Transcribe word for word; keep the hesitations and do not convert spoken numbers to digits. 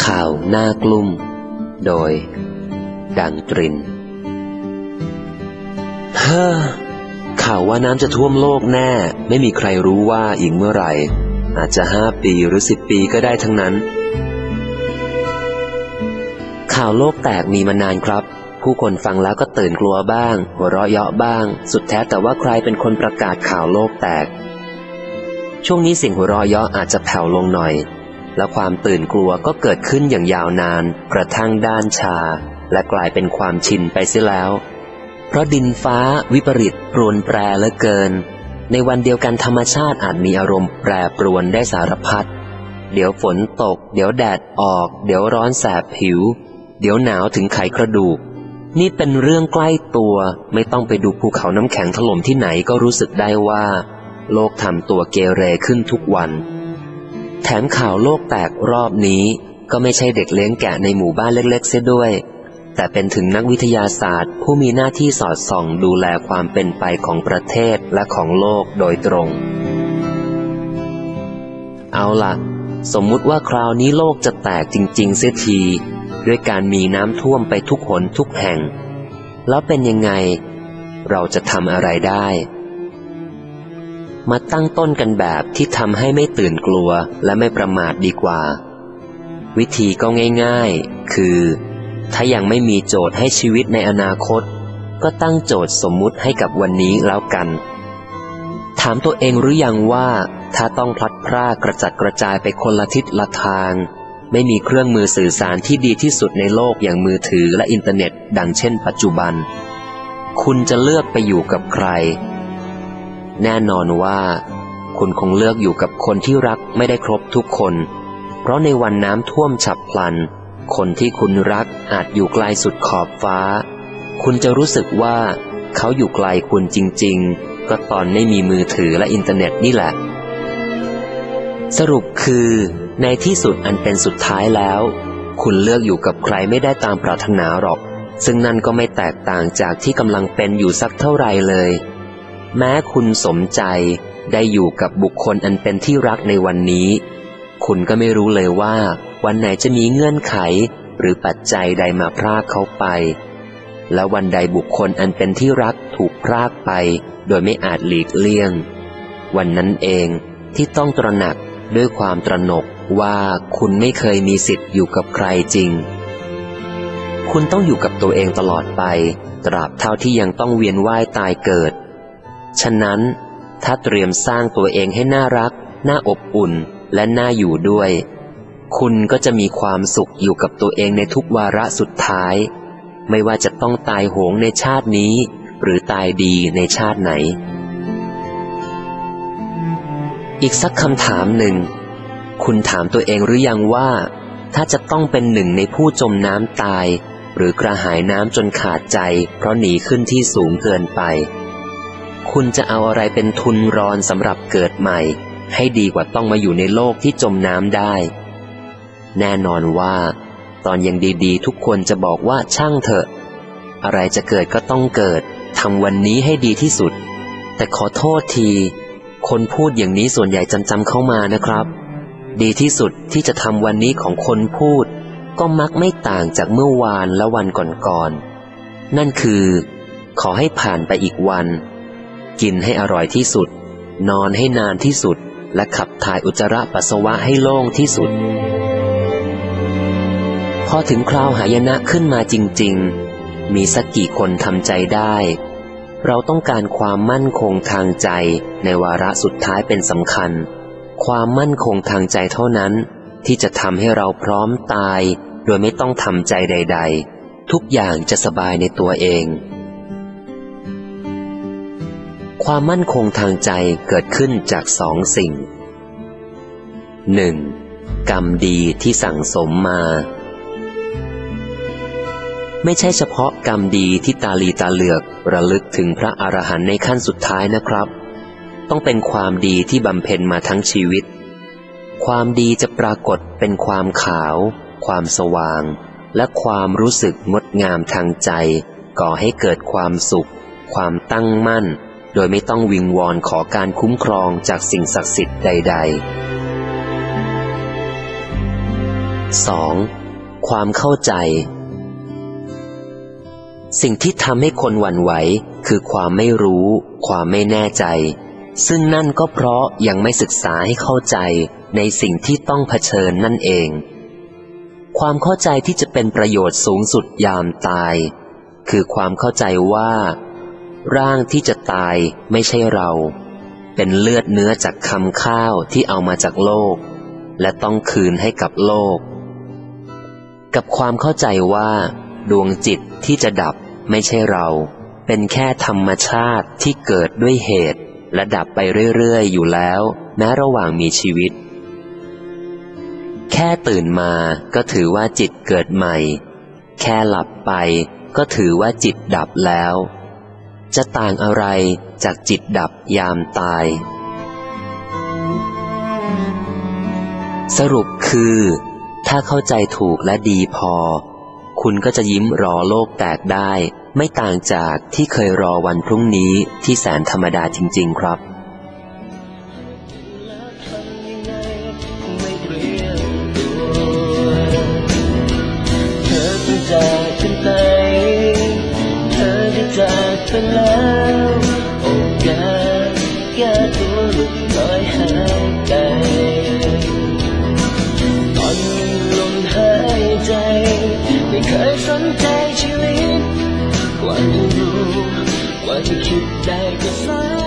ข่าวหน้ากลุ่มโดยดังตรินเฮ้อข่าวว่าน้ำจะท่วมโลกแน่ไม่มีใครรู้ว่าอีกเมื่อไหร่อาจจะห้าปีหรือสิบปีก็ได้ทั้งนั้นข่าวโลกแตกมีมานานครับผู้คนฟังแล้วก็ตื่นกลัวบ้างหัวเราะเยาะบ้างสุดแท้แต่ว่าใครเป็นคนประกาศข่าวโลกแตกช่วงนี้เสียงหัวเราะเยาะอาจจะแผ่วลงหน่อยและความตื่นกลัวก็เกิดขึ้นอย่างยาวนานกระทั่งด้านชาและกลายเป็นความชินไปเสียแล้วเพราะดินฟ้าวิปริตปรวนแปรเหลือเกินในวันเดียวกันธรรมชาติอาจมีอารมณ์แปรปรวนได้สารพัดเดี๋ยวฝนตกเดี๋ยวแดดออกเดี๋ยวร้อนแสบผิวเดี๋ยวหนาวถึงไขกระดูกนี่เป็นเรื่องใกล้ตัวไม่ต้องไปดูภูเขาน้ำแข็งถล่มที่ไหนก็รู้สึกได้ว่าโลกทำตัวเกเรขึ้นทุกวันแถมข่าวโลกแตกรอบนี้ก็ไม่ใช่เด็กเลี้ยงแกะในหมู่บ้านเล็กๆเสียด้วยแต่เป็นถึงนักวิทยาศาสตร์ผู้มีหน้าที่สอดส่องดูแลความเป็นไปของประเทศและของโลกโดยตรงเอาล่ะสมมุติว่าคราวนี้โลกจะแตกจริงๆเสียทีด้วยการมีน้ำท่วมไปทุกหนทุกแห่งแล้วเป็นยังไงเราจะทำอะไรได้มาตั้งต้นกันแบบที่ทำให้ไม่ตื่นกลัวและไม่ประมาทดีกว่าวิธีก็ง่ายๆคือถ้ายังไม่มีโจทย์ให้ชีวิตในอนาคตก็ตั้งโจทย์สมมุติให้กับวันนี้แล้วกันถามตัวเองหรือยังว่าถ้าต้องพลัดพรากกระจัดกระจายไปคนละทิศละทางไม่มีเครื่องมือสื่อสารที่ดีที่สุดในโลกอย่างมือถือและอินเทอร์เน็ตดังเช่นปัจจุบันคุณจะเลือกไปอยู่กับใครแน่นอนว่าคุณคงเลือกอยู่กับคนที่รักไม่ได้ครบทุกคนเพราะในวันน้ำท่วมฉับพลันคนที่คุณรักอาจอยู่ไกลสุดขอบฟ้าคุณจะรู้สึกว่าเขาอยู่ไกลคุณจริงๆก็ตอนไม่มีมือถือและอินเทอร์เน็ตนี่แหละสรุปคือในที่สุดอันเป็นสุดท้ายแล้วคุณเลือกอยู่กับใครไม่ได้ตามปรารถนาหรอกซึ่งนั่นก็ไม่แตกต่างจากที่กำลังเป็นอยู่สักเท่าไหร่เลยแม้คุณสมใจได้อยู่กับบุคคลอันเป็นที่รักในวันนี้คุณก็ไม่รู้เลยว่าวันไหนจะมีเงื่อนไขหรือปัจจัยใดมาพรากเขาไปและวันใดบุคคลอันเป็นที่รักถูกพรากไปโดยไม่อาจหลีกเลี่ยงวันนั้นเองที่ต้องตระหนักด้วยความตระหนกว่าคุณไม่เคยมีสิทธิ์อยู่กับใครจริงคุณต้องอยู่กับตัวเองตลอดไปตราบเท่าที่ยังต้องเวียนว่ายตายเกิดฉะนั้นถ้าเตรียมสร้างตัวเองให้น่ารักน่าอบอุ่นและน่าอยู่ด้วยคุณก็จะมีความสุขอยู่กับตัวเองในทุกวาระสุดท้ายไม่ว่าจะต้องตายโหงในชาตินี้หรือตายดีในชาติไหนอีกสักคำถามหนึ่งคุณถามตัวเองหรือยังว่าถ้าจะต้องเป็นหนึ่งในผู้จมน้ำตายหรือกระหายน้ำจนขาดใจเพราะหนีขึ้นที่สูงเกินไปคุณจะเอาอะไรเป็นทุนรอนสำหรับเกิดใหม่ให้ดีกว่าต้องมาอยู่ในโลกที่จมน้ำได้แน่นอนว่าตอนยังดีๆทุกคนจะบอกว่าช่างเถอะอะไรจะเกิดก็ต้องเกิดทำวันนี้ให้ดีที่สุดแต่ขอโทษทีคนพูดอย่างนี้ส่วนใหญ่จำจำเข้ามานะครับดีที่สุดที่จะทำวันนี้ของคนพูดก็มักไม่ต่างจากเมื่อวานและวันก่อนๆนั่นคือขอให้ผ่านไปอีกวันกินให้อร่อยที่สุดนอนให้นานที่สุดและขับถ่ายอุจจาระปัสสาวะให้โล่งที่สุดพอถึงคราวหายนะขึ้นมาจริงๆมีสักกี่คนทำใจได้เราต้องการความมั่นคงทางใจในวาระสุดท้ายเป็นสำคัญความมั่นคงทางใจเท่านั้นที่จะทำให้เราพร้อมตายโดยไม่ต้องทำใจใดๆทุกอย่างจะสบายในตัวเองความมั่นคงทางใจเกิดขึ้นจากสองสิ่ง หนึ่ง. กรรมดีที่สั่งสมมาไม่ใช่เฉพาะกรรมดีที่ตาลีตาเหลือกระลึกถึงพระอรหันต์ในขั้นสุดท้ายนะครับต้องเป็นความดีที่บำเพ็ญมาทั้งชีวิตความดีจะปรากฏเป็นความขาวความสว่างและความรู้สึกงดงามทางใจก่อให้เกิดความสุขความตั้งมั่นโดยไม่ต้องวิงวอนขอการคุ้มครองจากสิ่งศักดิ์สิทธิ์ใดสอง ความเข้าใจสิ่งที่ทำให้คนหวั่นไหวคือความไม่รู้ความไม่แน่ใจซึ่งนั่นก็เพราะยังไม่ศึกษาให้เข้าใจในสิ่งที่ต้องเผชิญนั่นเองความเข้าใจที่จะเป็นประโยชน์สูงสุดยามตายคือความเข้าใจว่าร่างที่จะตายไม่ใช่เราเป็นเลือดเนื้อจากคำข้าวที่เอามาจากโลกและต้องคืนให้กับโลกกับความเข้าใจว่าดวงจิตที่จะดับไม่ใช่เราเป็นแค่ธรรมชาติที่เกิดด้วยเหตุและดับไปเรื่อยๆอยู่แล้วแม้ระหว่างมีชีวิตแค่ตื่นมาก็ถือว่าจิตเกิดใหม่แค่หลับไปก็ถือว่าจิตดับแล้วจะต่างอะไรจากจิตดับยามตายสรุปคือถ้าเข้าใจถูกและดีพอคุณก็จะยิ้มรอโลกแตกได้ไม่ต่างจากที่เคยรอวันพรุ่งนี้ที่แสนธรรมดาจริงๆครับเธอจะจากฉันไปเธอจะจากไปแล้วโอกาสแก้ตัวหลุดลอยหายไปตอนมีลมหายใจไม่เคยสนใจชีวิตกว่าจะรู้กว่าจะคิดได้ก็สาย